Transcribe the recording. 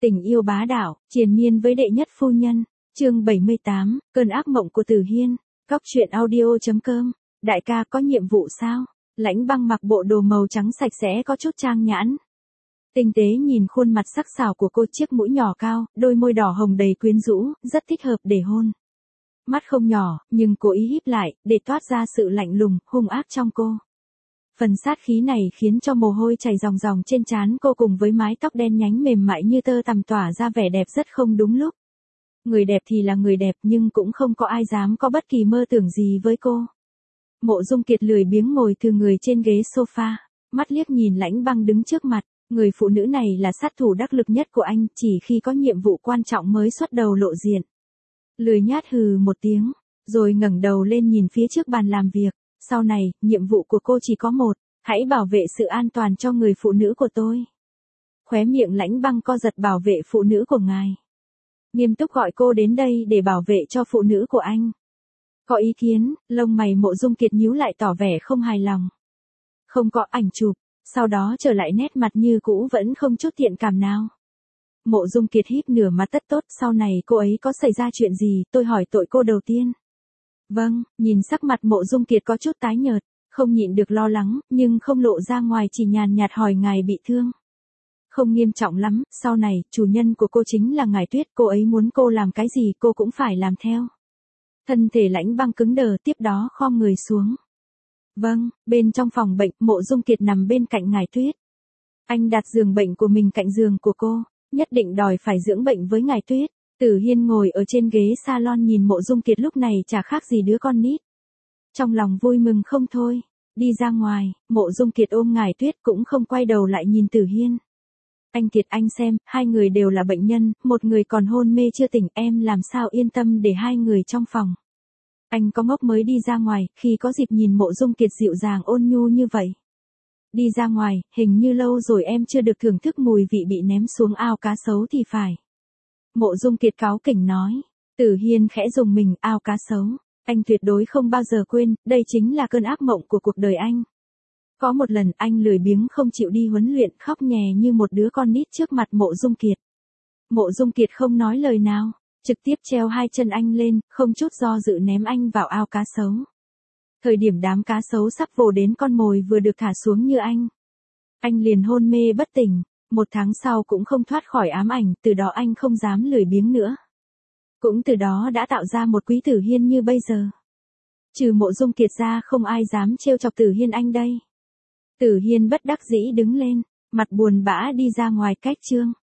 Tình yêu bá đạo, triền miên với đệ nhất phu nhân. Chương 78, cơn ác mộng của Tử Hiên. Góc truyện audio.com. Đại ca có nhiệm vụ sao? Lãnh Băng mặc bộ đồ màu trắng sạch sẽ có chút trang nhãn. Tinh tế nhìn khuôn mặt sắc sảo của cô, chiếc mũi nhỏ cao, đôi môi đỏ hồng đầy quyến rũ, rất thích hợp để hôn. Mắt không nhỏ, nhưng cố ý híp lại, để toát ra sự lạnh lùng, hung ác trong cô. Phần sát khí này khiến cho mồ hôi chảy ròng ròng trên trán cô, cùng với mái tóc đen nhánh mềm mại như tơ tằm tỏa ra vẻ đẹp rất không đúng lúc. Người đẹp thì là người đẹp, nhưng cũng không có ai dám có bất kỳ mơ tưởng gì với cô. Mộ Dung Kiệt lười biếng ngồi thừ người trên ghế sofa, mắt liếc nhìn Lãnh Băng đứng trước mặt. Người phụ nữ này là sát thủ đắc lực nhất của anh, chỉ khi có nhiệm vụ quan trọng mới xuất đầu lộ diện. Lười nhát hừ một tiếng, rồi ngẩng đầu lên nhìn phía trước bàn làm việc. Sau này, nhiệm vụ của cô chỉ có một, hãy bảo vệ sự an toàn cho người phụ nữ của tôi. Khóe miệng Lãnh Băng co giật. Bảo vệ phụ nữ của ngài? Nghiêm túc gọi cô đến đây để bảo vệ cho phụ nữ của anh. Có ý kiến? Lông mày Mộ Dung Kiệt nhíu lại tỏ vẻ không hài lòng. Không có ảnh chụp, sau đó trở lại nét mặt như cũ vẫn không chút thiện cảm nào. Mộ Dung Kiệt híp nửa mặt tất tốt. Sau này cô ấy có xảy ra chuyện gì, tôi hỏi tội cô đầu tiên. Vâng, nhìn sắc mặt Mộ Dung Kiệt có chút tái nhợt, không nhịn được lo lắng, nhưng không lộ ra ngoài, chỉ nhàn nhạt hỏi ngài bị thương. Không nghiêm trọng lắm, sau này, chủ nhân của cô chính là ngài Tuyết, cô ấy muốn cô làm cái gì cô cũng phải làm theo. Thân thể Lãnh Băng cứng đờ, tiếp đó khom người xuống. Vâng, bên trong phòng bệnh, Mộ Dung Kiệt nằm bên cạnh ngài Tuyết. Anh đặt giường bệnh của mình cạnh giường của cô, nhất định đòi phải dưỡng bệnh với ngài Tuyết. Tử Hiên ngồi ở trên ghế salon nhìn Mộ Dung Kiệt lúc này chả khác gì đứa con nít. Trong lòng vui mừng không thôi. Đi ra ngoài, Mộ Dung Kiệt ôm ngài Tuyết cũng không quay đầu lại nhìn Tử Hiên. Anh Kiệt, anh xem, hai người đều là bệnh nhân, một người còn hôn mê chưa tỉnh, em làm sao yên tâm để hai người trong phòng. Anh có ngốc mới đi ra ngoài, khi có dịp nhìn Mộ Dung Kiệt dịu dàng ôn nhu như vậy. Đi ra ngoài, hình như lâu rồi em chưa được thưởng thức mùi vị bị ném xuống ao cá sấu thì phải. Mộ Dung Kiệt cáu kỉnh nói. Tử Hiên khẽ rùng mình. Ao cá sấu, anh tuyệt đối không bao giờ quên, đây chính là cơn ác mộng của cuộc đời anh. Có một lần anh lười biếng không chịu đi huấn luyện, khóc nhè như một đứa con nít trước mặt Mộ Dung Kiệt. Mộ Dung Kiệt không nói lời nào, trực tiếp treo hai chân anh lên, không chút do dự ném anh vào ao cá sấu. Thời điểm đám cá sấu sắp vồ đến con mồi vừa được thả xuống như anh liền hôn mê bất tỉnh. 1 tháng sau cũng không thoát khỏi ám ảnh, từ đó anh không dám lười biếng nữa. Cũng từ đó đã tạo ra một quý Tử Hiên như bây giờ. Trừ Mộ Dung Kiệt ra không ai dám trêu chọc Tử Hiên anh đây. Tử Hiên bất đắc dĩ đứng lên, mặt buồn bã đi ra ngoài cách chương.